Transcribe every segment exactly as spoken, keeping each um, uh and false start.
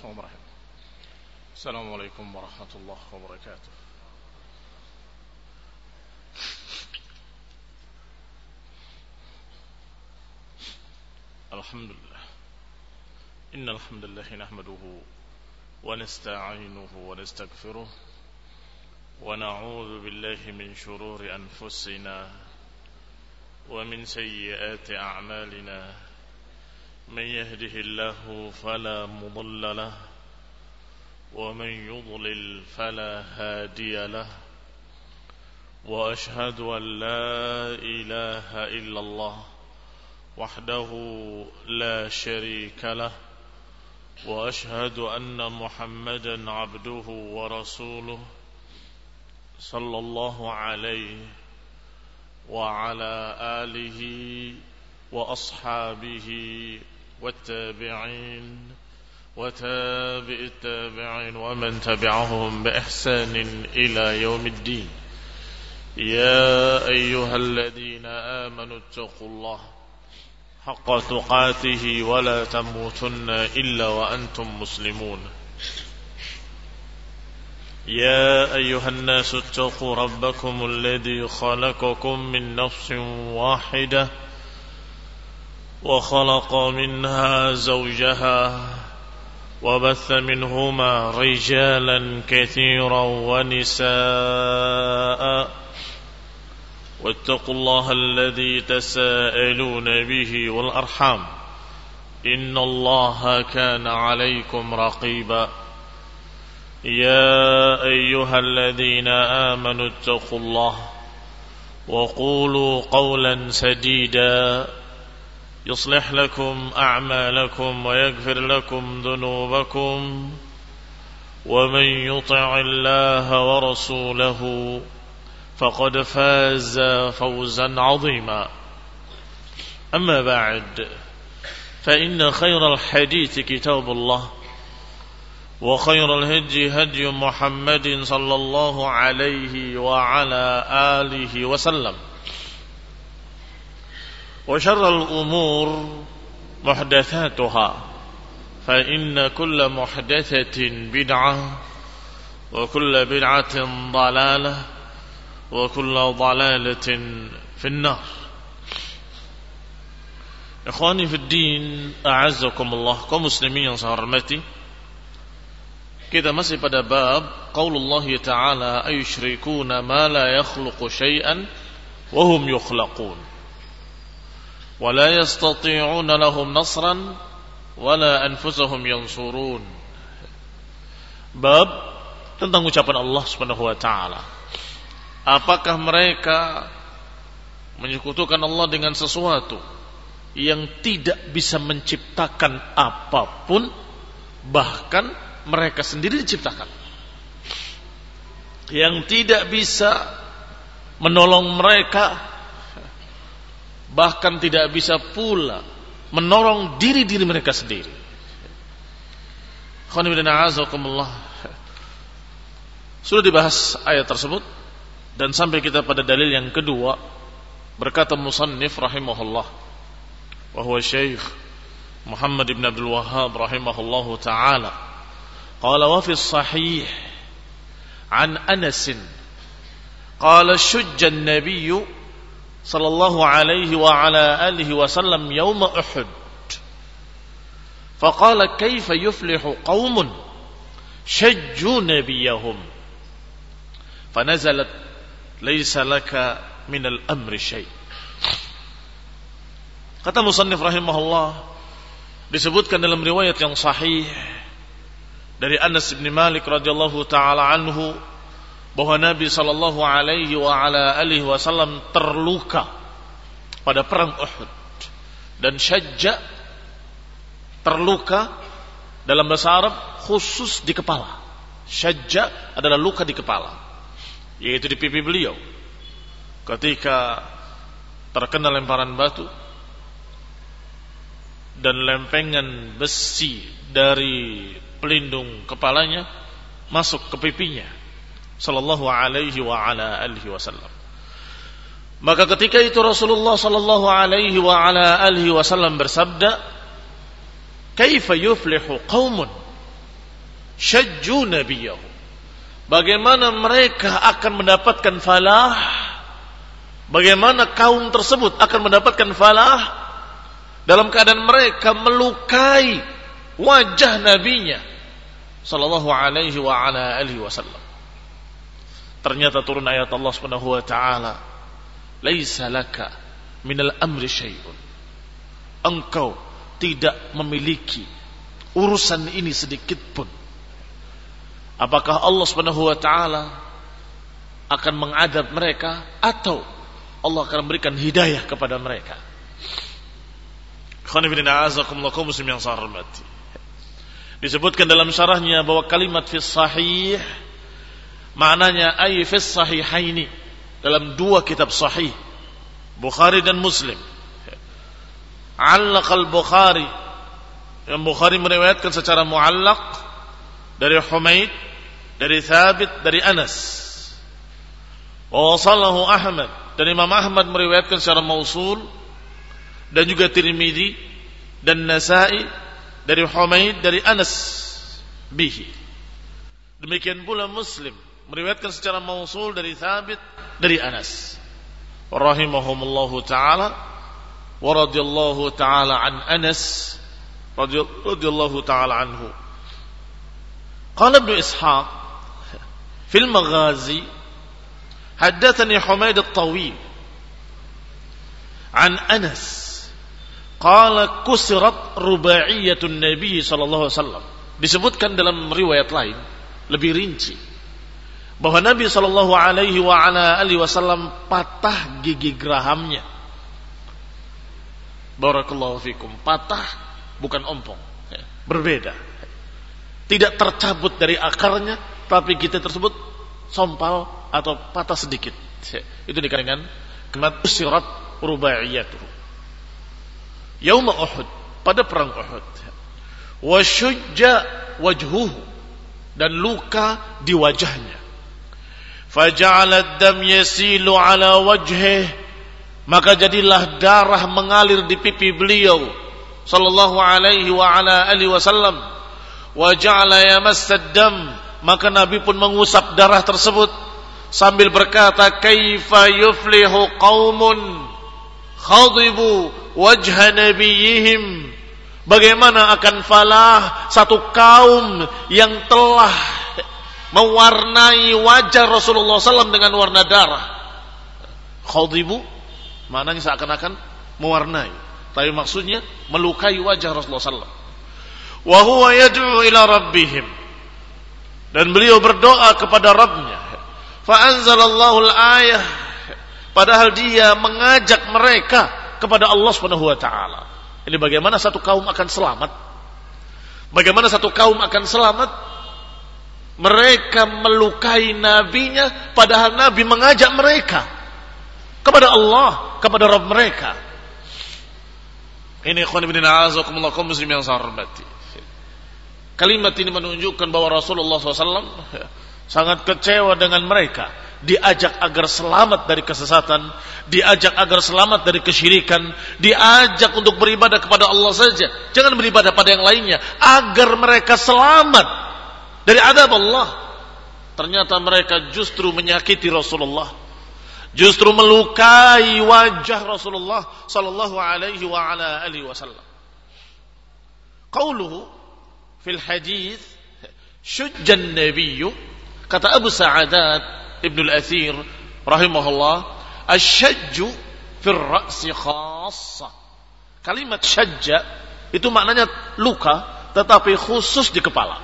وبركاته. السلام عليكم ورحمة الله وبركاته. الحمد لله إن الحمد لله نحمده ونستعينه ونستغفره ونعوذ بالله من شرور أنفسنا ومن سيئات أعمالنا من يهده الله فلا مضل له ومن يضلل فلا هادي له وأشهد أن لا إله إلا الله وحده لا شريك له وأشهد أن محمدا عبده ورسوله صلى الله عليه وعلى آله وأصحابه والتابعين وتابع التابعين ومن تبعهم بإحسان إلى يوم الدين. يا أيها الذين آمنوا اتقوا الله حق تقاته ولا تموتن إلا وأنتم مسلمون. يا أيها الناس اتقوا ربكم الذي خلقكم من نفس واحدة وخلق منها زوجها وبث منهما رجالا كثيرا ونساء واتقوا الله الذي تساءلون به والأرحام إن الله كان عليكم رقيبا. يا أيها الذين آمنوا اتقوا الله وقولوا قولا سديدا يصلح لكم أعمالكم ويغفر لكم ذنوبكم ومن يطع الله ورسوله فقد فاز فوزا عظيما. أما بعد فإن خير الحديث كتاب الله وخير الهدي هدي محمد صلى الله عليه وعلى آله وسلم وشر الأمور محدثاتها فإن كل محدثة بدعة وكل بدعة ضلالة وكل ضلالة في النار. Ikhwani fi din, a'azzakumullah, kaum muslimin yang saya hormati. Kita masih pada bab qaulullah ta'ala ayushrikuna ma la yakhluqu syai'an wa hum yukhlaqun wa la yastati'una lahum nasran wa la anfusahum yansurun. Bab tentang ucapan Allah Subhanahu wa ta'ala. Apakah mereka menyekutukan Allah dengan sesuatu yang tidak bisa menciptakan apapun, bahkan mereka sendiri diciptakan, yang tidak bisa menolong mereka, bahkan tidak bisa pula menolong diri-diri mereka sendiri. Sudah dibahas ayat tersebut dan sampai kita pada dalil yang kedua. Berkata musannif rahimahullah, wa huwa Syekh Muhammad ibn Abdul Wahhab rahimahullahu ta'ala, qala wa fi sahih an Anas qala shujja an-nabiy sallallahu alaihi wa ala alihi wa sallam yawm Uhud faqala kayfa yuflihu qaumun shajju nabiyahum fanazalat laysa laka minal amri syai'. Kata musannif rahimahullah, disebutkan dalam riwayat yang sahih dari Anas bin Malik radhiyallahu taala anhu bahwa Nabi sallallahu alaihi wa ala alihi wasallam terluka pada perang Uhud, dan syajja terluka dalam bahasa Arab khusus di kepala. Syajja adalah luka di kepala, yaitu di pipi beliau ketika terkena lemparan batu dan lempengan besi dari pelindung kepalanya masuk ke pipinya sallallahu alaihi wa ala alihi wasallam. Maka ketika itu Rasulullah sallallahu alaihi wa ala alihi wasallam bersabda, "Kaifa yuflihu qaumun syajju nabiyahu. Bagaimana mereka akan mendapatkan falah? Bagaimana kaum tersebut akan mendapatkan falah dalam keadaan mereka melukai wajah nabinya sallallahu alaihi wa ala alihi wasallam. Ternyata turun ayat Allah Subhanahu wa taala, "Laisa laka minal amri syai'un." Engkau tidak memiliki urusan ini sedikit pun. Apakah Allah Subhanahu wa taala akan mengadab mereka atau Allah akan memberikan hidayah kepada mereka? Disebutkan dalam syarahnya bahwa kalimat fis sahih maknanya ay fis sahihaini, dalam dua kitab sahih Bukhari dan Muslim. Allaq al-Bukhari, yang Bukhari meriwayatkan secara muallaq dari Humaid, dari Thabit, dari Anas. Wa wasalahu Ahmad, dan Imam Ahmad meriwayatkan secara mausul, dan juga Tirmidzi dan Nasa'i dari Humaid, dari Anas bihi. Demikian pula Muslim meriwayatkan secara mausul dari Thabit, dari Anas. Rahimahumullahu ta'ala wa radiyallahu ta'ala an Anas radiyallahu ta'ala anhu. Qala Ibnu Ishaq fil Maghazi, haddatsani Humaid at-Tawil an Anas qala kusirat rubaiyatun Nabi sallallahu alaihi wasallam. Disebutkan dalam riwayat lain lebih rinci bahwa Nabi sallallahu alaihi wa ala alihi wasallam patah gigi gerahamnya. Barakallahu fikum. Patah bukan ompong, berbeda. Tidak tercabut dari akarnya, tapi kita tersebut sompal atau patah sedikit. Itu dikatakan dengan kalimat usirat rubaiyatuhu. Yauma Uhud, pada perang Uhud. Wa syujja wajhuhu, dan luka di wajahnya. Faja'ala ad-dam yasilu ala wajhihi, maka jadilah darah mengalir di pipi beliau sallallahu alaihi wa ala alihi wasallam. Wa ja'ala yamassa ad-dam, maka Nabi pun mengusap darah tersebut sambil berkata, kaifa yuflihu qaumun khadibu wajha nabiyihim, bagaimana akan falah satu kaum yang telah mewarnai wajah Rasulullah sallallahu alaihi wasallam dengan warna darah. Khadibu maknanya seakan-akan mewarnai, tapi maksudnya melukai wajah Rasulullah sallallahu alaihi wasallam. Wa huwa yad'u ila rabbihim, dan beliau berdoa kepada Rabbnya. Fa anzalallahu al-ayah, padahal dia mengajak mereka kepada Allah Subhanahu wa taala. Ini bagaimana satu kaum akan selamat? Bagaimana satu kaum akan selamat? Mereka melukai nabinya, padahal Nabi mengajak mereka kepada Allah, kepada Rabb mereka. Ini ikhwan ibn a'azakumullah kaum muslim yang saya hormati. Kalimat ini menunjukkan bahwa Rasulullah shallallahu alaihi wasallam sangat kecewa dengan mereka. Diajak agar selamat dari kesesatan, diajak agar selamat dari kesyirikan, diajak untuk beribadah kepada Allah saja, jangan beribadah pada yang lainnya, agar mereka selamat dari azab Allah. Ternyata mereka justru menyakiti Rasulullah, justru melukai wajah Rasulullah sallallahu alaihi wa ala alihi wasallam. Qauluhu fil hadis syujjan nabiyyu, kata Abu Sa'adat Ibnu al-Athir rahimahullah, asy-syajju fil ra'si khassa. Kalimat syajja itu maknanya luka, tetapi khusus di kepala.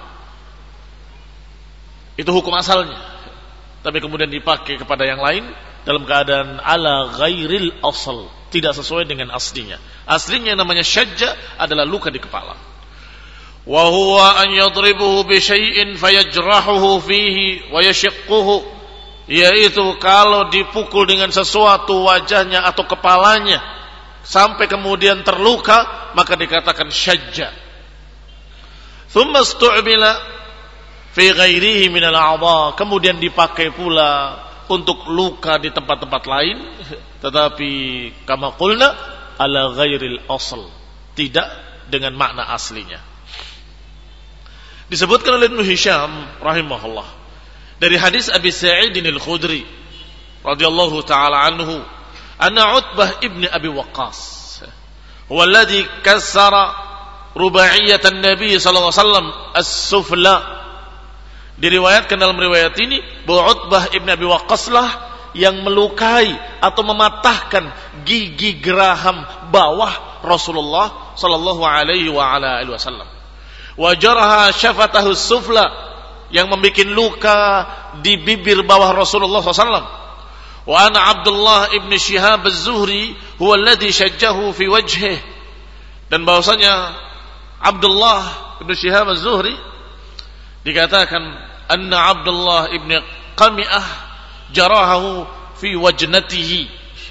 Itu hukum asalnya, tapi kemudian dipakai kepada yang lain dalam keadaan ala ghairil asal, tidak sesuai dengan aslinya. Aslinya namanya syajja adalah luka di kepala. Wa huwa an yadribuhu bi syai'in fayajrahuhu fihi wa yashaqquhu, yaitu kalau dipukul dengan sesuatu wajahnya atau kepalanya sampai kemudian terluka, maka dikatakan syajja. Thumma istu'mila fi ghairihi min al-a'dha, kemudian dipakai pula untuk luka di tempat-tempat lain, tetapi kama qulna ala ghairil asl, tidak dengan makna aslinya. Disebutkan oleh Ibnu Hisham rahimahullah dari hadis Abi Sa'id Al-Khudri radhiyallahu taala anhu, anna Utbah ibn Abi Waqqas huwa alladhi kassara rubaiyat an-nabi sallallahu alaihi wasallam as-sufla. Diriwayatkan dalam riwayat ini bahwa Utbah ibn Abi Waqqas lah yang melukai atau mematahkan gigi geraham bawah Rasulullah sallallahu alaihi wa ala alihi wasallam. Wa jaraha syafatahu sufla, yang membuat luka di bibir bawah Rasulullah sallallahu alaihi wasallam. Wa ana Abdullah ibn Shihab az-Zuhri huwa alladhi shajjahu fi wajhihi, dan bahwasanya Abdullah ibn Shihab az-Zuhri dikatakan anna Abdullah ibn Qami'ah jarahahu fi wajnatihi.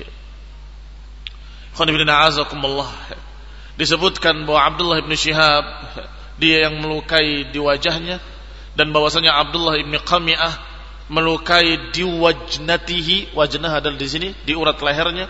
Khonibina azakumullah, disebutkan bahwa Abdullah ibn Shihab dia yang melukai di wajahnya, dan bahwasanya Abdullah ibn Qami'ah melukai di wajnatihi. Wajnah adalah di sini, di urat lehernya.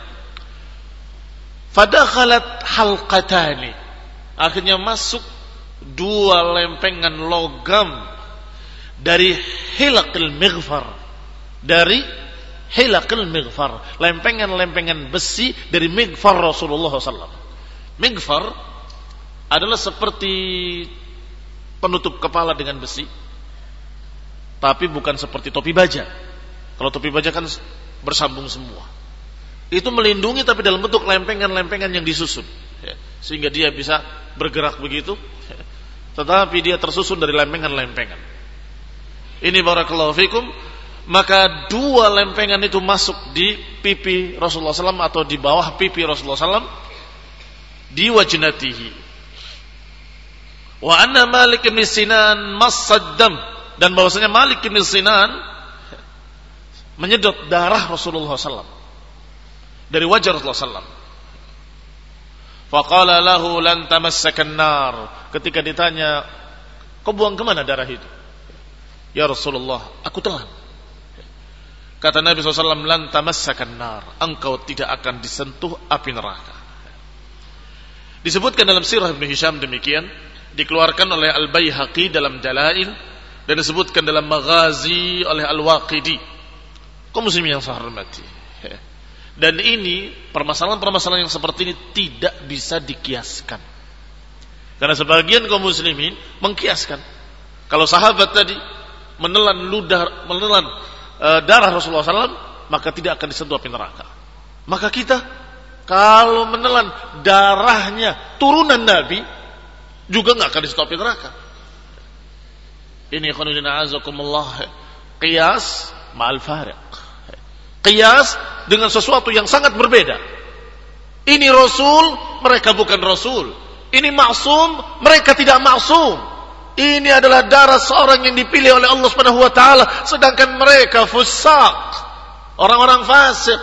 Fadakhalat halqatani, akhirnya masuk dua lempengan logam dari hilaqil mighfar, dari hilaqil mighfar, lempengan-lempengan besi dari mighfar Rasulullah sallallahu alaihi wasallam. Mighfar adalah seperti penutup kepala dengan besi, tapi bukan seperti topi baja. Kalau topi baja kan bersambung semua. Itu melindungi tapi dalam bentuk lempengan-lempengan yang disusun, ya, sehingga dia bisa bergerak begitu, ya, tetapi dia tersusun dari lempengan-lempengan. Ini barakallahu fikum. Maka dua lempengan itu masuk di pipi Rasulullah sallallahu alaihi wasallam atau di bawah pipi Rasulullah sallallahu alaihi wasallam, di wajnatihi. Wa anna Malik bin Sinan masaddam, dan bahwasanya Malik bin Sinan menyedot darah Rasulullah sallallahu alaihi wasallam dari wajah Rasulullah sallallahu alaihi wasallam. Faqala lahu lan tamassakan nar, ketika ditanya, kau buang kemana darah itu? Ya Rasulullah, aku telan. Kata Nabi shallallahu alaihi wasallam, lan tamassakan nar, engkau tidak akan disentuh api neraka. Disebutkan dalam sirah Ibnu Hisham demikian, dikeluarkan oleh Al-Baihaqi dalam Dalail, dan disebutkan dalam Maghazi oleh Al-Waqidi. Kaum muslimin yang saya hormati, dan ini permasalahan-permasalahan yang seperti ini tidak bisa dikiaskan, karena sebagian kaum muslimin mengkiaskan. Kalau sahabat tadi menelan ludah, menelan uh, darah Rasulullah sallallahu alaihi wasallam, maka tidak akan disentuh api neraka. Maka kita kalau menelan darahnya turunan Nabi juga nggak akan disentuh api neraka. Ini khonudin azakumullah, qiyas ma'al fariq, qiyas dengan sesuatu yang sangat berbeda. Ini Rasul, mereka bukan Rasul. Ini maksum, mereka tidak maksum. Ini adalah darah seorang yang dipilih oleh Allah Subhanahu wa taala, sedangkan mereka fusaq, orang-orang fasik.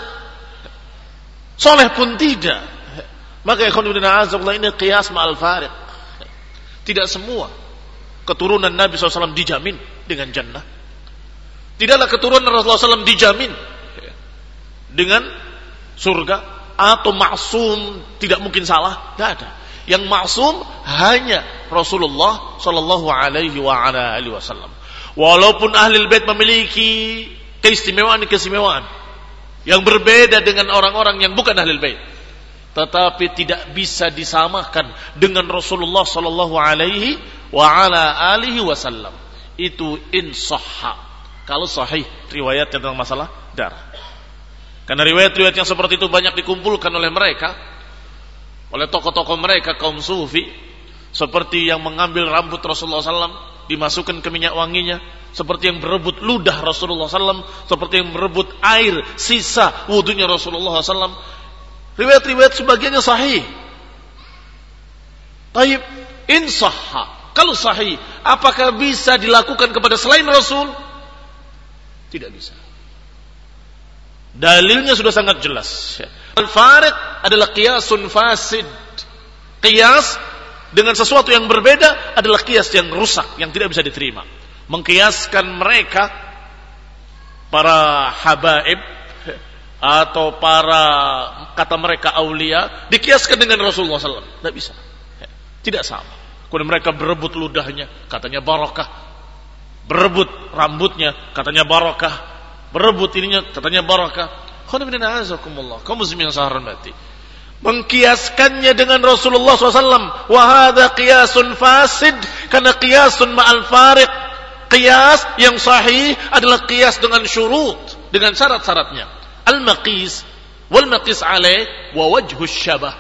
Soleh pun tidak. Maka ikhwan fillah azzakumullah, ini qiyas ma'al fariq. Tidak semua keturunan Nabi shallallahu alaihi wasallam dijamin dengan jannah. Tidaklah keturunan Rasulullah shallallahu alaihi wasallam dijamin dengan surga atau maksum, tidak mungkin salah, tidak ada. Yang maksum hanya Rasulullah sallallahu alaihi wa ala alihi wasallam. Walaupun ahli bait memiliki keistimewaan-keistimewaan yang berbeda dengan orang-orang yang bukan ahli bait, tetapi tidak bisa disamakan dengan Rasulullah sallallahu alaihi wa ala alihi wasallam. Itu insahha, kalau sahih riwayat tentang masalah darah. Karena riwayat-riwayat yang seperti itu banyak dikumpulkan oleh mereka, oleh tokoh-tokoh mereka kaum sufi, seperti yang mengambil rambut Rasulullah sallallahu alaihi wasallam dimasukkan ke minyak wanginya, seperti yang berebut ludah Rasulullah sallallahu alaihi wasallam, seperti yang berebut air sisa wudunya Rasulullah sallallahu alaihi wasallam. Riwayat-riwayat sebagiannya sahih. Taib, insahha, kalau sahih, apakah bisa dilakukan kepada selain Rasul? Tidak bisa. Dalilnya sudah sangat jelas. Al-fariq adalah qiyasun fasid. Qiyas dengan sesuatu yang berbeda adalah qiyas yang rusak, yang tidak bisa diterima. Mengqiyaskan mereka, para habaib atau para, kata mereka, aulia, dikiaskan dengan Rasulullah sallallahu alaihi wasallam, tidak bisa, tidak sama. Kemudian mereka berebut ludahnya, katanya barakah. Berebut rambutnya, katanya barakah. Berebut ininya, katanya barakah. Kaum muslimin yang saya hormati, mengkiaskannya dengan Rasulullah shallallahu alaihi wasallam. Wa hadza qiyasun fasid, karena qiyasun ma'al fariq. Qiyas yang sahih adalah qiyas dengan syurut, dengan syarat-syaratnya. Al-maqis wal maqis alaih wa wajhus syabah.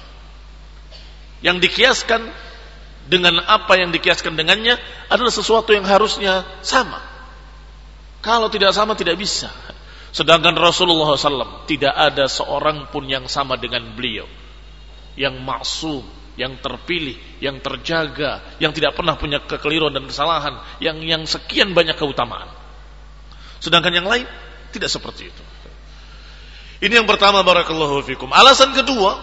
Yang dikiaskan dengan apa yang dikiaskan dengannya adalah sesuatu yang harusnya sama. Kalau tidak sama tidak bisa. Sedangkan Rasulullah shallallahu alaihi wasallam tidak ada seorang pun yang sama dengan beliau, yang maksum, yang terpilih, yang terjaga, yang tidak pernah punya kekeliruan dan kesalahan, yang yang sekian banyak keutamaan. Sedangkan yang lain tidak seperti itu. Ini yang pertama, barakallahu fikum. Alasan kedua,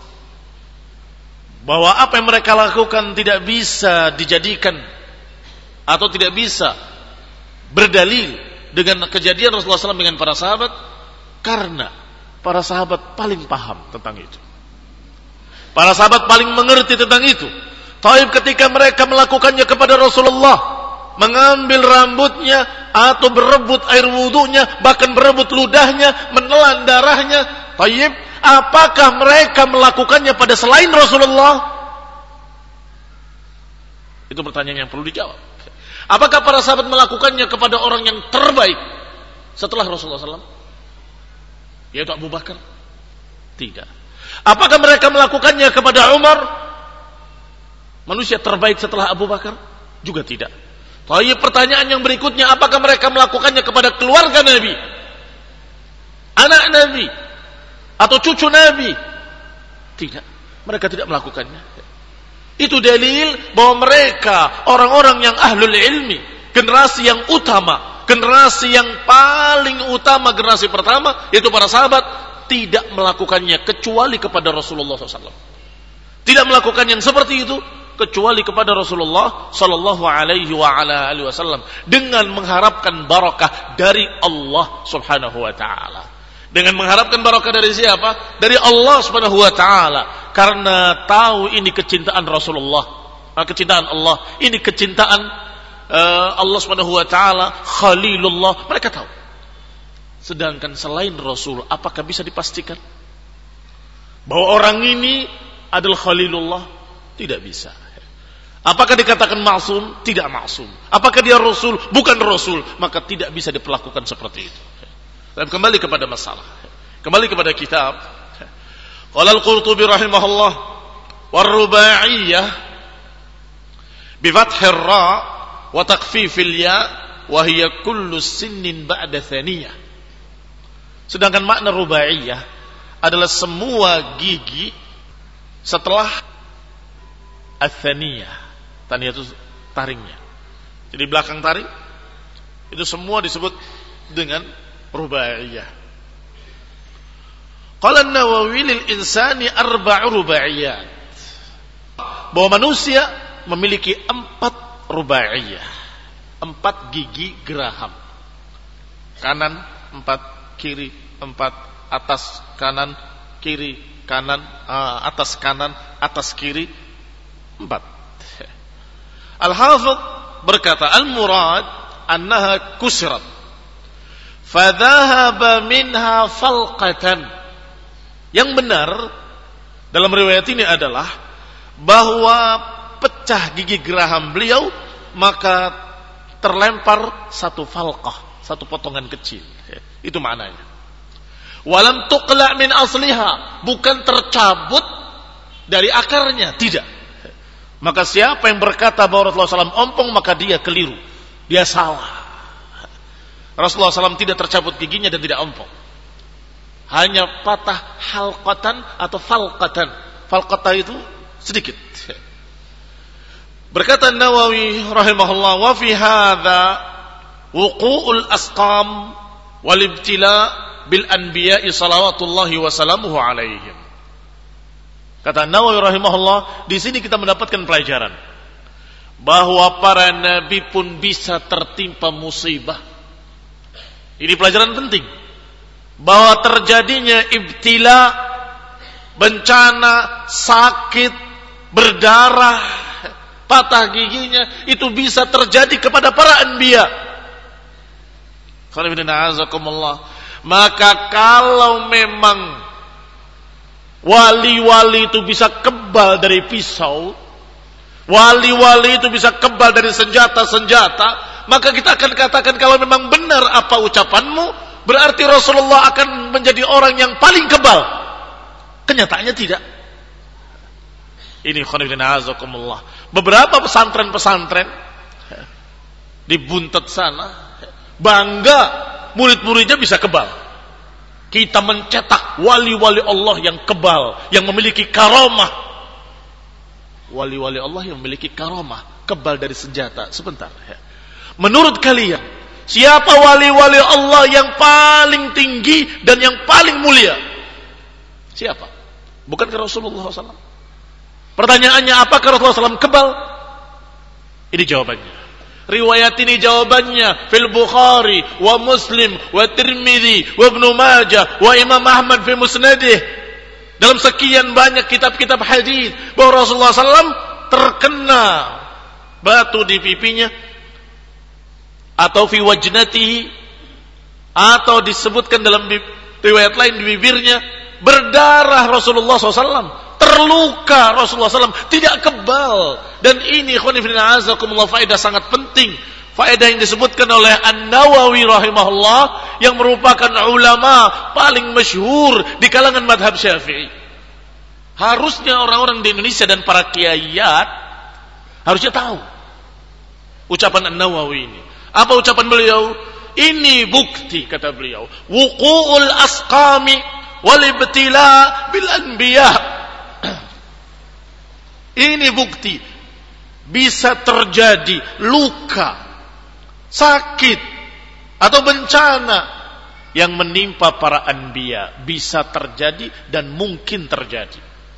bahwa apa yang mereka lakukan tidak bisa dijadikan atau tidak bisa berdalil dengan kejadian Rasulullah shallallahu alaihi wasallam dengan para sahabat, karena para sahabat paling paham tentang itu. Para sahabat paling mengerti tentang itu. Taib ketika mereka melakukannya kepada Rasulullah, mengambil rambutnya atau berebut air wudunya, bahkan berebut ludahnya, menelan darahnya. Taib, apakah mereka melakukannya pada selain Rasulullah? Itu pertanyaan yang perlu dijawab. Apakah para sahabat melakukannya kepada orang yang terbaik setelah Rasulullah shallallahu alaihi wasallam, yaitu Abu Bakar? Tidak. Apakah mereka melakukannya kepada Umar, manusia terbaik setelah Abu Bakar? Juga tidak. Tapi pertanyaan yang berikutnya, apakah mereka melakukannya kepada keluarga Nabi, anak Nabi, atau cucu Nabi? Tidak. Mereka tidak melakukannya. Itu dalil bahwa mereka orang-orang yang ahlul ilmi, generasi yang utama, generasi yang paling utama, generasi pertama, yaitu para sahabat, tidak melakukannya kecuali kepada Rasulullah shallallahu alaihi wasallam. Tidak melakukan yang seperti itu kecuali kepada Rasulullah sallallahu alaihi wasallam, dengan mengharapkan barakah dari Allah subhanahu wa ta'ala. Dengan mengharapkan barakah dari siapa? Dari Allah subhanahu wa ta'ala. Karena tahu ini kecintaan Rasulullah, kecintaan Allah, ini kecintaan uh, Allah subhanahu wa ta'ala, Khalilullah. Mereka tahu. Sedangkan selain Rasul, apakah bisa dipastikan bahwa orang ini adalah Khalilullah? Tidak bisa. Apakah dikatakan maksum? Tidak maksum. Apakah dia Rasul? Bukan Rasul. Maka tidak bisa diperlakukan seperti itu. Dan kembali kepada masalah, kembali kepada kitab. Qala al-Qurtubi rahimahullah, war-rubaiyah bi fathir ra wa takhfifil ya wa hiya kullu sinnin ba'da thaniyah. Sedangkan makna rubaiyah adalah semua gigi setelah ats-tsaniyah. Tsaniyah itu taringnya. Jadi belakang taring itu semua disebut dengan rubaiyah. Qala an-Nawawi lil insani arba'u rubaiyat. Bahwa manusia memiliki empat rubaiyah. Empat gigi geraham. Kanan empat, kiri empat, atas kanan, kiri kanan, uh, atas kanan, atas kiri empat. Al-Hafidh berkata, al-murad annaha kusrat fadhahaba minha falqatan. Yang benar dalam riwayat ini adalah bahwa pecah gigi geraham beliau, maka terlempar satu falqah, satu potongan kecil. Itu maknanya. Walam tuqla min asliha, bukan tercabut dari akarnya, tidak. Maka siapa yang berkata bahwa Rasulullah shallallahu alaihi wasallam ompong, maka dia keliru, dia salah. Rasulullah shallallahu alaihi wasallam tidak tercabut giginya dan tidak ompong. Hanya patah halqatan atau falqatan. Falqatan itu sedikit. Berkata Nawawi rahimahullah, wa fi hadza wuqu'ul asqam wal ibtila bil anbiya'i salawatullahi wa salamuhu alaihim. Kata Nawawi rahimahullah, di sini kita mendapatkan pelajaran bahwa para nabi pun bisa tertimpa musibah. Ini pelajaran penting. Bahwa terjadinya ibtila, bencana, sakit, berdarah patah giginya, itu bisa terjadi kepada para anbiya. Maka kalau memang wali-wali itu bisa kebal dari pisau, wali-wali itu bisa kebal dari senjata-senjata, maka kita akan katakan kalau memang benar apa ucapanmu, berarti Rasulullah akan menjadi orang yang paling kebal. Kenyataannya tidak. Ini khonibina azakumullah. Beberapa pesantren-pesantren di Buntet sana bangga murid-muridnya bisa kebal. Kita mencetak wali-wali Allah yang kebal, yang memiliki karamah. Wali-wali Allah yang memiliki karamah, kebal dari senjata. Sebentar. Menurut kalian, siapa wali-wali Allah yang paling tinggi dan yang paling mulia? Siapa? Bukankah Rasulullah shallallahu alaihi wasallam? Pertanyaannya, apakah Rasulullah shallallahu alaihi wasallam kebal? Ini jawabannya. Riwayat ini jawabannya fil Bukhari wa Muslim wa Tirmidzi wa Ibnu Majah wa Imam Ahmad fi Musnadih. Dalam sekian banyak kitab-kitab hadis bahwa Rasulullah shallallahu alaihi wasallam terkena batu di pipinya atau fi wajnatihi, atau disebutkan dalam riwayat lain di bibirnya, berdarah Rasulullah shallallahu alaihi wasallam, terluka Rasulullah shallallahu alaihi wasallam, tidak kebal. Dan ini khonifina azakumullah faedah sangat penting, faedah yang disebutkan oleh An-Nawawi rahimahullah, yang merupakan ulama paling masyhur di kalangan madhab Syafi'i. Harusnya orang-orang di Indonesia dan para kiaiat harusnya tahu ucapan An-Nawawi ini. Apa ucapan beliau? Ini bukti, kata beliau, wuqu'ul asqami wal ibtila bil anbiya. Ini bukti bisa terjadi luka, sakit atau bencana yang menimpa para anbiya, bisa terjadi dan mungkin terjadi.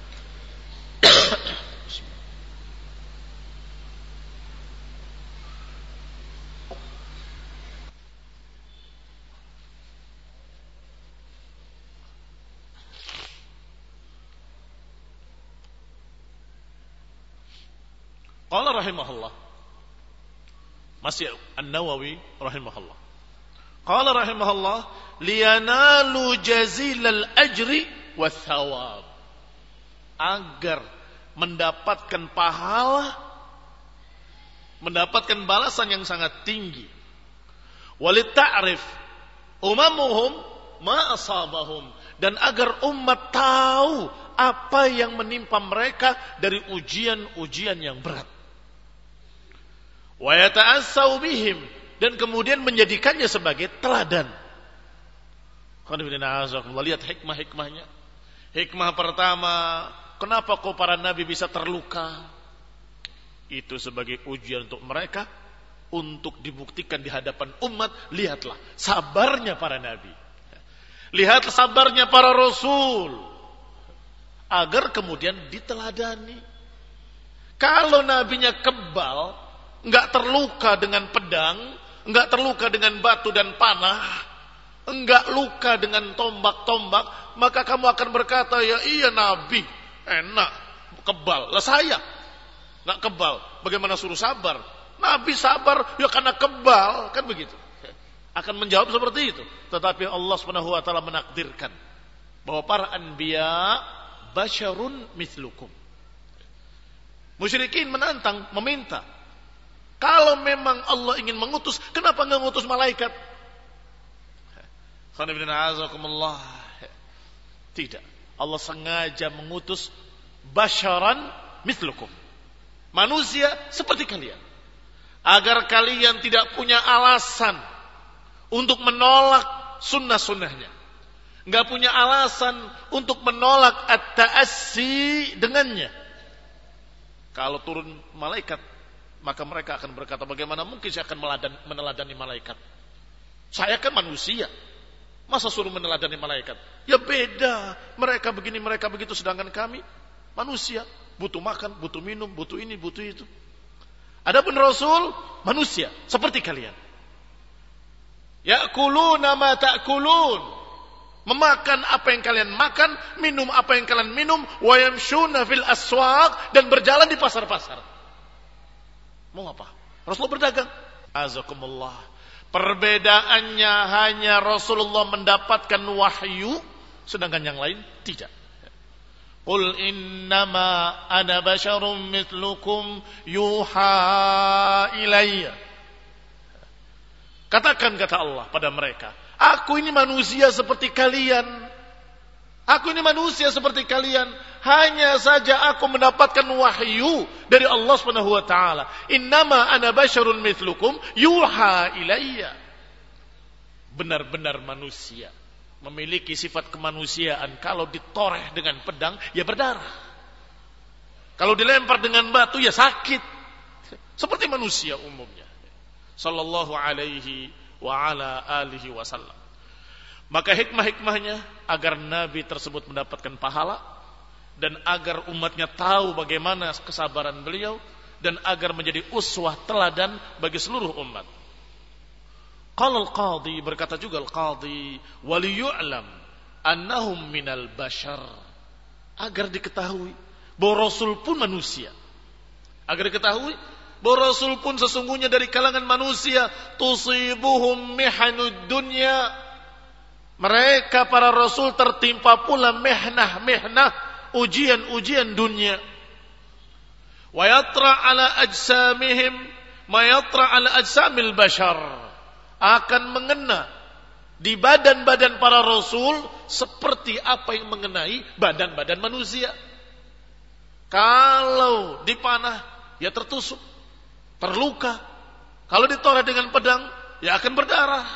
Qala rahimahullah, masih An-Nawawi rahimahullah. Qala rahimahullah, liyanalu jazilal ajri wa thawab, agar mendapatkan pahala, mendapatkan balasan yang sangat tinggi. Walit ta'rif umamuhum ma asabahum, dan agar umat tahu apa yang menimpa mereka dari ujian-ujian yang berat. Wa yata'assau bihim, dan kemudian menjadikannya sebagai teladan. Lihat hikmah-hikmahnya. Hikmah pertama, kenapa kok para nabi bisa terluka? Itu sebagai ujian untuk mereka, untuk dibuktikan di hadapan umat. Lihatlah sabarnya para nabi, lihat sabarnya para rasul, agar kemudian diteladani. Kalau nabinya kebal, enggak terluka dengan pedang, enggak terluka dengan batu dan panah, enggak luka dengan tombak-tombak, maka kamu akan berkata, ya iya nabi enak kebal, lah saya enggak kebal, bagaimana suruh sabar? Nabi sabar ya karena kebal, kan begitu. Akan menjawab seperti itu. Tetapi Allah Subhanahu wa taala menakdirkan bahwa para anbiya basyarun mithlukum. Musyrikin menantang, meminta, kalau memang Allah ingin mengutus, kenapa enggak mengutus malaikat? Tidak. Allah sengaja mengutus basyaran mithlukum, manusia seperti kalian, agar kalian tidak punya alasan untuk menolak sunnah-sunnahnya, enggak punya alasan untuk menolak at-ta'assi dengannya. Kalau turun malaikat, maka mereka akan berkata, bagaimana mungkin saya akan meneladani malaikat? Saya kan manusia, masa suruh meneladani malaikat? Ya beda, mereka begini, mereka begitu, sedangkan kami manusia, butuh makan, butuh minum, butuh ini, butuh itu. Adapun Rasul manusia seperti kalian. Ya'kuluna ma ta'kulun, memakan apa yang kalian makan, minum apa yang kalian minum, wa yamshuna fil aswaq, dan berjalan di pasar-pasar. Mau apa? Rasulullah berdagang. Azakumullah. Perbedaannya hanya Rasulullah mendapatkan wahyu, sedangkan yang lain tidak. Qul innama ana basyarum mithlukum yuha ilayya. Katakan kata Allah pada mereka, aku ini manusia seperti kalian. Aku ini manusia seperti kalian. Hanya saja aku mendapatkan wahyu dari Allah Subhanahu wa taala. Innama ana basyarun mithlukum yuha ilayya. Benar-benar manusia, memiliki sifat kemanusiaan. Kalau ditoreh dengan pedang, ya berdarah. Kalau dilempar dengan batu, ya sakit. Seperti manusia umumnya. Sallallahu alaihi wa ala alihi wasallam. Maka hikmah-hikmahnya agar Nabi tersebut mendapatkan pahala, dan agar umatnya tahu bagaimana kesabaran beliau, dan agar menjadi uswah teladan bagi seluruh umat. Qala al-qadhi, berkata juga al-qadhi, waliyu'lam annahum minal bashar, agar diketahui bahwa Rasul pun manusia, agar diketahui bahwa Rasul pun sesungguhnya dari kalangan manusia. Tusibuhum mihanud dunya, mereka para Rasul tertimpa pula mihnah-mihnah, ujian-ujian dunia. Wa yatra ala ajsamihim ma yatra ala ajsamil bashar, akan mengena di badan-badan para Rasul seperti apa yang mengenai badan-badan manusia. Kalau dipanah, ya tertusuk, terluka. Kalau ditoreh dengan pedang, ya akan berdarah.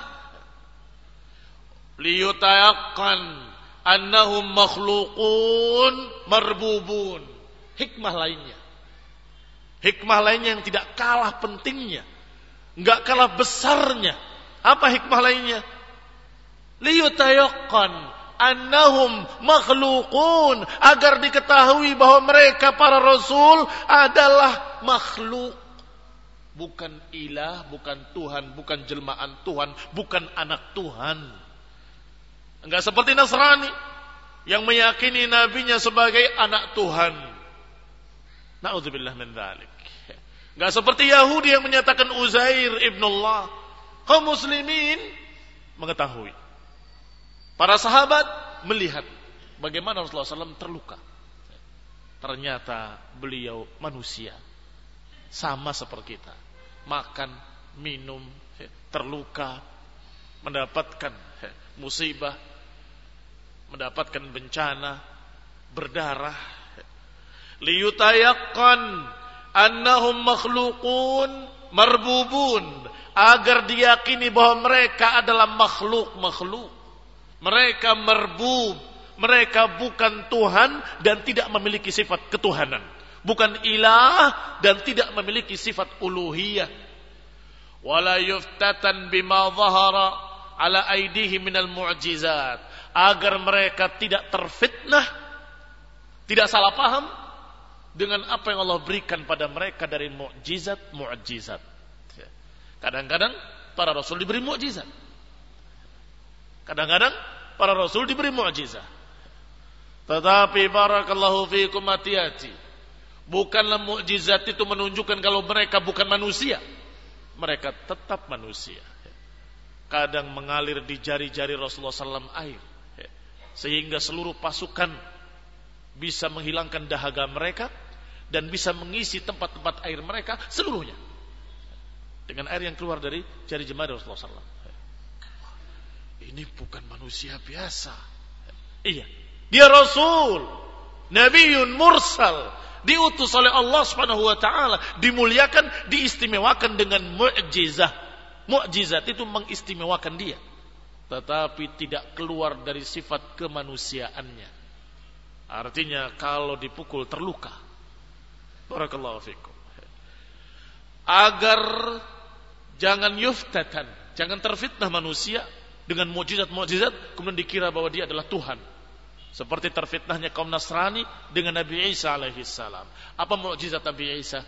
Liyutayaqqan annahum makhluqun marbubun. Hikmah lainnya, hikmah lainnya yang tidak kalah pentingnya, enggak kalah besarnya. Apa hikmah lainnya? Liyutayaqqan annahum makhluqun, agar diketahui bahwa mereka para Rasul adalah makhluk, bukan ilah, bukan Tuhan, bukan jelmaan Tuhan, bukan anak Tuhan. Enggak seperti Nasrani yang meyakini nabinya sebagai anak Tuhan. Na'udzubillah min dzalik. Enggak seperti Yahudi yang menyatakan Uzair ibnullah. Kaum muslimin mengetahui, para sahabat melihat bagaimana Rasulullah shallallahu alaihi wasallam terluka. Ternyata beliau manusia, sama seperti kita. Makan, minum, terluka, mendapatkan musibah, mendapatkan bencana, berdarah. Liyutayaqqan annahum makhluqun marbubun, agar diyakini bahwa mereka adalah makhluk-makhluk. Mereka marbub, mereka bukan Tuhan dan tidak memiliki sifat ketuhanan, bukan ilah dan tidak memiliki sifat uluhiyah. Wala yuftatan bima dhahara ala aidihi minal mu'jizat, agar mereka tidak terfitnah, tidak salah paham dengan apa yang Allah berikan pada mereka dari mukjizat-mukjizat. Kadang-kadang para Rasul diberi mukjizat, kadang-kadang para Rasul diberi mukjizat. Tetapi barakallahu fiikum hati-hati, bukanlah mukjizat itu menunjukkan kalau mereka bukan manusia. Mereka tetap manusia. Kadang mengalir di jari-jari Rasulullah shallallahu alaihi wasallam air, sehingga seluruh pasukan bisa menghilangkan dahaga mereka dan bisa mengisi tempat-tempat air mereka seluruhnya dengan air yang keluar dari jari jemari Rasulullah shallallahu alaihi wasallam. Ini bukan manusia biasa. Iya, dia Rasul, Nabiun Mursal, diutus oleh Allah Subhanahu wa taala, dimuliakan, diistimewakan dengan mukjizat. Mukjizat itu mengistimewakan dia, tetapi tidak keluar dari sifat kemanusiaannya. Artinya kalau dipukul terluka. Barakallahu fikum. Agar jangan yuftatan, jangan terfitnah manusia dengan mukjizat-mukjizat kemudian dikira bahwa dia adalah Tuhan. Seperti terfitnahnya kaum Nasrani dengan Nabi Isa alaihi salam. Apa mukjizat Nabi Isa?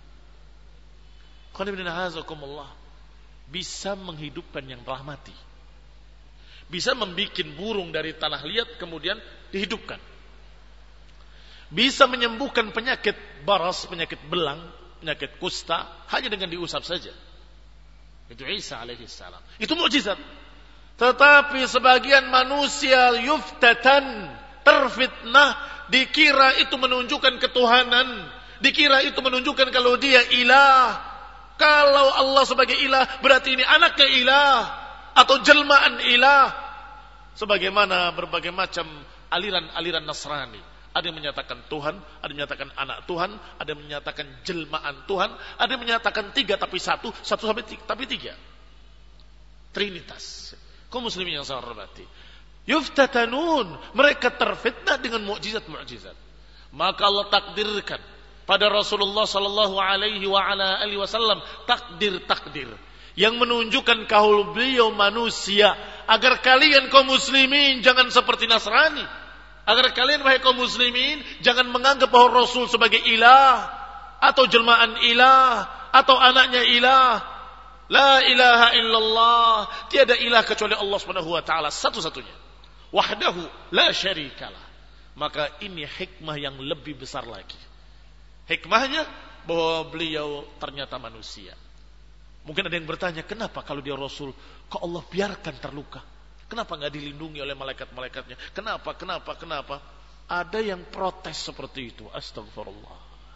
Qul inna hazakumullah, bisa menghidupkan yang telah mati, bisa membuat burung dari tanah liat kemudian dihidupkan, bisa menyembuhkan penyakit baras, penyakit belang, penyakit kusta hanya dengan diusap saja. Itu Isa alaihi salam. Itu mukjizat. Tetapi sebagian manusia yuftatan, terfitnah, dikira itu menunjukkan ketuhanan, dikira itu menunjukkan kalau dia ilah. Kalau Allah sebagai ilah, berarti ini anaknya ilah atau jelmaan ilah. Sebagaimana berbagai macam aliran-aliran Nasrani. Ada yang menyatakan Tuhan, ada yang menyatakan anak Tuhan, ada yang menyatakan jelmaan Tuhan, ada yang menyatakan tiga tapi satu, satu sampai tiga, tapi tiga. Trinitas. Kaum muslimin yang saya hormati. Yuftatanun, mereka terfitnah dengan mukjizat-mukjizat. Maka Allah takdirkan pada Rasulullah sallallahu alaihi wa ala alihi wasallam takdir-takdir yang menunjukkan kalau beliau manusia, agar kalian kaum muslimin jangan seperti Nasrani. Agar kalian wahai kaum muslimin jangan menganggap bahwa Rasul sebagai ilah atau jelmaan ilah atau anaknya ilah. La ilaha illallah, tiada ilah kecuali Allah Subhanahu wa taala satu-satunya. Wahdahu la syarikalah. Maka ini hikmah yang lebih besar lagi. Hikmahnya bahwa beliau ternyata manusia. Mungkin ada yang bertanya, kenapa kalau dia Rasul kok Allah biarkan terluka? Kenapa enggak dilindungi oleh malaikat-malaikatnya? Kenapa, kenapa, kenapa? Ada yang protes seperti itu. Astagfirullah.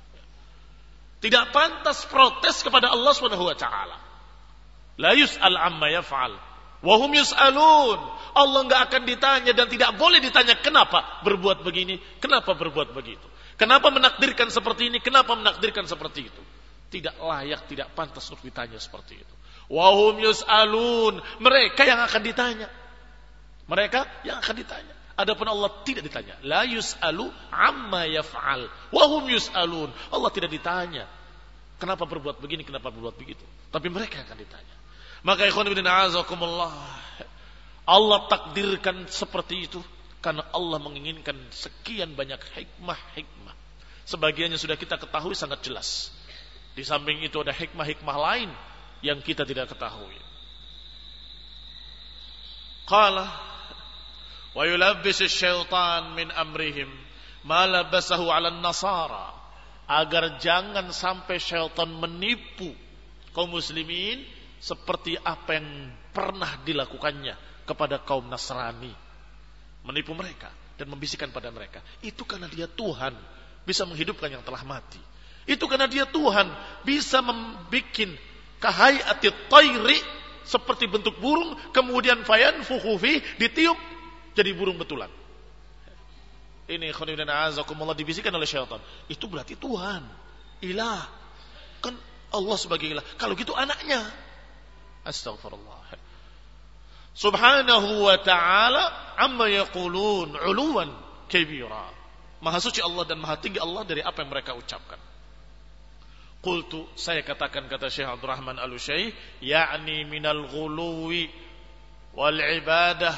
Tidak pantas protes kepada Allah Subhanahu wa taala. La yus'al amma yaf'al wa hum yus'alun. Allah enggak akan ditanya dan tidak boleh ditanya kenapa berbuat begini, kenapa berbuat begitu. Kenapa menakdirkan seperti ini, kenapa menakdirkan seperti itu. Tidak layak, tidak pantas untuk ditanya seperti itu. Wa hum yus'alun, mereka yang akan ditanya. Mereka yang akan ditanya. Adapun Allah tidak ditanya. La yus'alu amma yaf'al wa hum yus'alun. Allah tidak ditanya kenapa berbuat begini, kenapa berbuat begitu. Tapi mereka yang akan ditanya. Maka ikhwan fillah azakumullah, Allah takdirkan seperti itu karena Allah menginginkan sekian banyak hikmah-hikmah. Sebagiannya sudah kita ketahui sangat jelas. Di samping itu ada hikmah-hikmah lain yang kita tidak ketahui. Qala wa yulabbis asy-syaitan min amrihim ma labasahu 'ala an-nasara, agar jangan sampai syaitan menipu kaum muslimin seperti apa yang pernah dilakukannya kepada kaum Nasrani. Menipu mereka dan membisikkan pada mereka, itu karena dia Tuhan bisa menghidupkan yang telah mati. Itu karena dia Tuhan bisa membikin kahayati tayri, seperti bentuk burung, kemudian fayanfukhu fi, ditiup jadi burung betulan. Ini khonibun a'azakumullah dibisikkan oleh syaitan. Itu berarti Tuhan, ilah. Kan Allah sebagai ilah. Kalau gitu anaknya. Astaghfirullah. Subhanahu wa ta'ala amma yaqulun 'uluwan kabira. Maha suci Allah dan maha tinggi Allah dari apa yang mereka ucapkan. Qultu, saya katakan, kata Syekh Abdul Rahman Al-Utsyaih, yakni minal ghuluwi wal ibadah.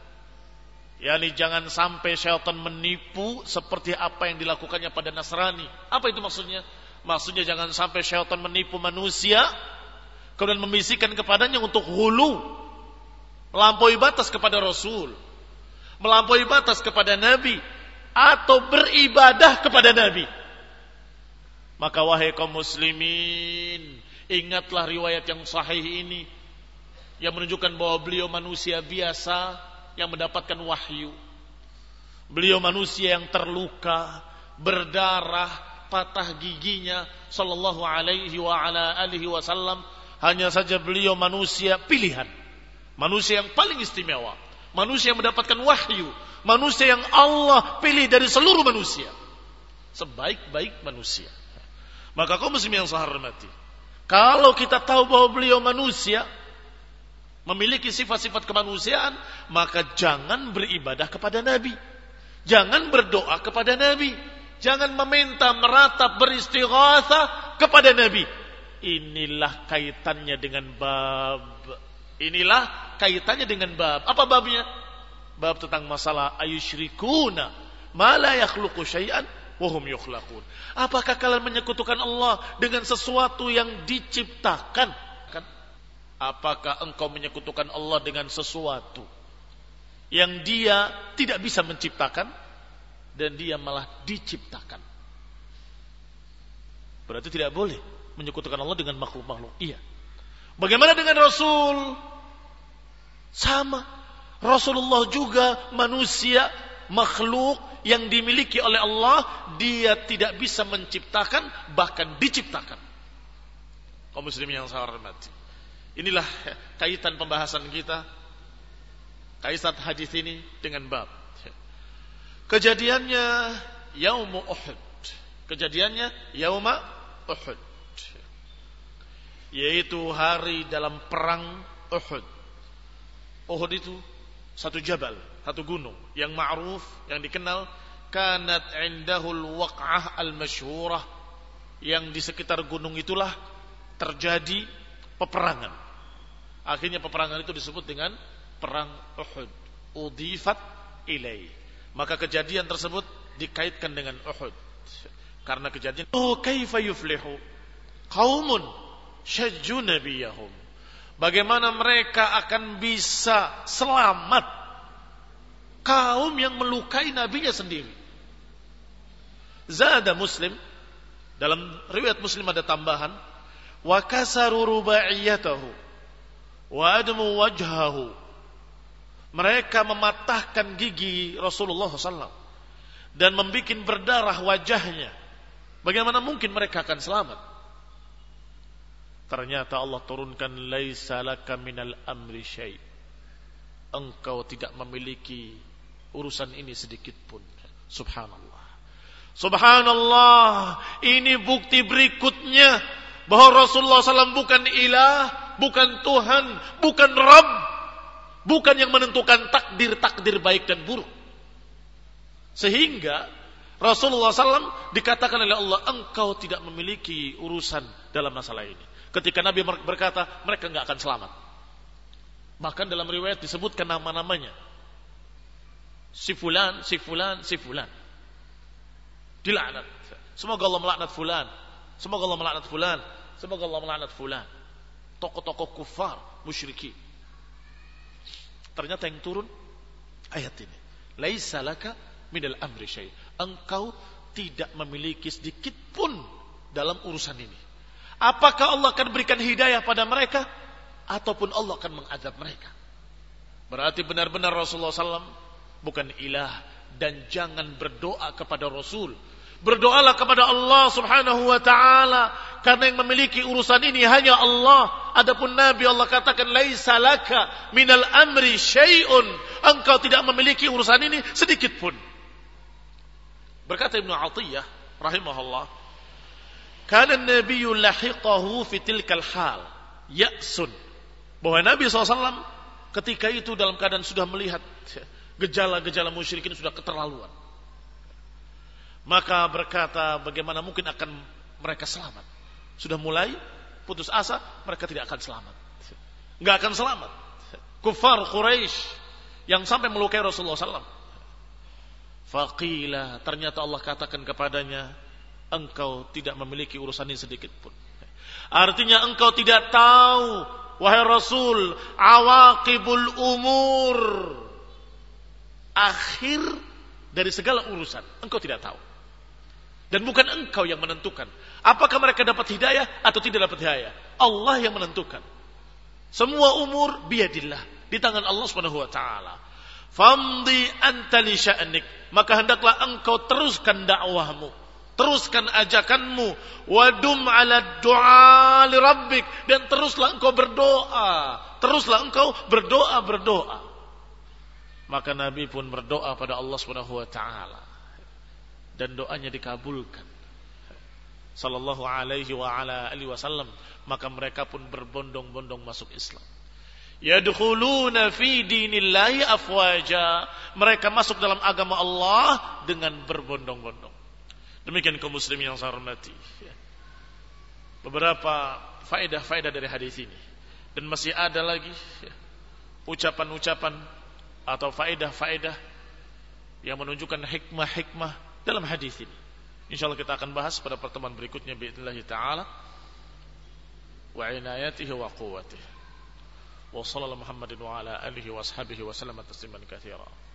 Yani jangan sampai syaitan menipu seperti apa yang dilakukannya pada Nasrani. Apa itu maksudnya? Maksudnya jangan sampai syaitan menipu manusia kemudian membisikkan kepadanya untuk ghulu, melampaui batas kepada Rasul, melampaui batas kepada Nabi, atau beribadah kepada Nabi. Maka wahai kaum muslimin, ingatlah riwayat yang sahih ini yang menunjukkan bahwa beliau manusia biasa yang mendapatkan wahyu. Beliau manusia yang terluka, berdarah, patah giginya sallallahu alaihi wa ala alihi wasallam. Hanya saja beliau manusia pilihan, manusia yang paling istimewa, manusia yang mendapatkan wahyu, manusia yang Allah pilih dari seluruh manusia, sebaik-baik manusia. Maka kaum muslimin yang saya hormati, kalau kita tahu bahwa beliau manusia, memiliki sifat-sifat kemanusiaan, maka jangan beribadah kepada Nabi, jangan berdoa kepada Nabi, jangan meminta, meratap, beristighatsah kepada Nabi. Inilah kaitannya dengan bab. Inilah kaitannya dengan bab. Apa babnya? Bab tentang masalah ayusyrikuna ma la yakhluqu syai'an wa hum yukhlaqun. Apakah kalian menyekutukan Allah dengan sesuatu yang diciptakan? Apakah engkau menyekutukan Allah dengan sesuatu yang dia tidak bisa menciptakan dan dia malah diciptakan? Berarti tidak boleh menyekutukan Allah dengan makhluk-makhluk. Iya. Bagaimana dengan Rasul? Sama. Rasulullah juga manusia, makhluk yang dimiliki oleh Allah. Dia tidak bisa menciptakan, bahkan diciptakan. Kaum muslimin yang saya hormati, inilah kaitan pembahasan kita, kaitan hadis ini dengan bab. Kejadiannya Yaum Uhud. Kejadiannya Yaum Uhud, yaitu hari dalam perang Uhud. Uhud itu satu jabal, satu gunung yang ma'ruf, yang dikenal, kanat indahul waq'ah al-masyhurah, yang di sekitar gunung itulah terjadi peperangan. Akhirnya peperangan itu disebut dengan perang Uhud. Udifat ilai. Maka kejadian tersebut dikaitkan dengan Uhud. Karena kejadian, oh kaifa yuflihu qaumun syajju nabiyahum. Bagaimana mereka akan bisa selamat, kaum yang melukai nabinya sendiri. Zada Muslim, dalam riwayat Muslim ada tambahan, wa kasaru rubaiyatahu wa admu wajhahu. Mereka mematahkan gigi Rasulullah sallallahu alaihi wasallam dan membuat berdarah wajahnya. Bagaimana mungkin mereka akan selamat? Ternyata Allah turunkan, laisa laka minal amri syai'. Engkau tidak memiliki urusan ini sedikit pun. Subhanallah. Subhanallah. Ini bukti berikutnya bahwa Rasulullah sallallahu alaihi wasallam bukan ilah, bukan Tuhan, bukan Rabb, bukan yang menentukan takdir-takdir baik dan buruk. Sehingga Rasulullah sallallahu alaihi wasallam dikatakan oleh Allah, engkau tidak memiliki urusan dalam masalah ini. Ketika Nabi berkata, mereka enggak akan selamat. Bahkan dalam riwayat disebutkan nama-namanya. Si fulan, si fulan, si fulan. Dilaknat. Semoga Allah melaknat fulan. Semoga Allah melaknat fulan. Semoga Allah melaknat fulan. Tokoh-tokoh kufar, musyrikin. Ternyata yang turun ayat ini. Laisa laka minal amri syai'. Engkau tidak memiliki sedikit pun dalam urusan ini. Apakah Allah akan berikan hidayah pada mereka ataupun Allah akan mengazab mereka? Berarti benar-benar Rasulullah sallallahu alaihi wasallam bukan ilah, dan jangan berdoa kepada Rasul. Berdoalah kepada Allah Subhanahu wa taala, karena yang memiliki urusan ini hanya Allah. Adapun Nabi, Allah katakan laisa laka minal amri syai'un. Engkau tidak memiliki urusan ini sedikit pun. Berkata Ibnu Athiyyah rahimahullah, kana an-nabiyyu lahiqahu fi tilkal hal ya'sun. Bahwa Nabi sallallahu alaihi wasallam ketika itu dalam keadaan sudah melihat gejala-gejala musyrikin sudah keterlaluan. Maka berkata, bagaimana mungkin akan mereka selamat? Sudah mulai putus asa, mereka tidak akan selamat. Enggak akan selamat. Kufar Quraisy yang sampai melukai Rasulullah sallallahu alaihi wasallam. Faqila, ternyata Allah katakan kepadanya, engkau tidak memiliki urusan ini sedikit pun. Artinya engkau tidak tahu, wahai Rasul, awaqibul umur, akhir dari segala urusan. Engkau tidak tahu. Dan bukan engkau yang menentukan apakah mereka dapat hidayah atau tidak dapat hidayah. Allah yang menentukan. Semua umur biyadillah, di tangan Allah Subhanahu wa taala. Famdi anta li sya'nik, maka hendaklah engkau teruskan dakwahmu, teruskan ajakanmu, wadum ala du'a li rabbik, dan teruslah engkau berdoa, teruslah engkau berdoa berdoa. Maka Nabi pun berdoa pada Allah Subhanahu wa taala, dan doanya dikabulkan. Sallallahu alaihi wa ala alihi wasallam, maka mereka pun berbondong-bondong masuk Islam. Yadkhuluna fi dinillahi afwaja, mereka masuk dalam agama Allah dengan berbondong-bondong. Demikian kaum muslimin yang saya hormati, beberapa faedah-faedah dari hadis ini, dan masih ada lagi ucapan-ucapan atau faedah-faedah yang menunjukkan hikmah-hikmah dalam hadis ini. Insyaallah kita akan bahas pada pertemuan berikutnya biidznillah taala. Wa inayatihi wa quwwatihi. Wa sallallahu Muhammadin wa ala alihi wa ashabihi wa sallama tasliman katsira.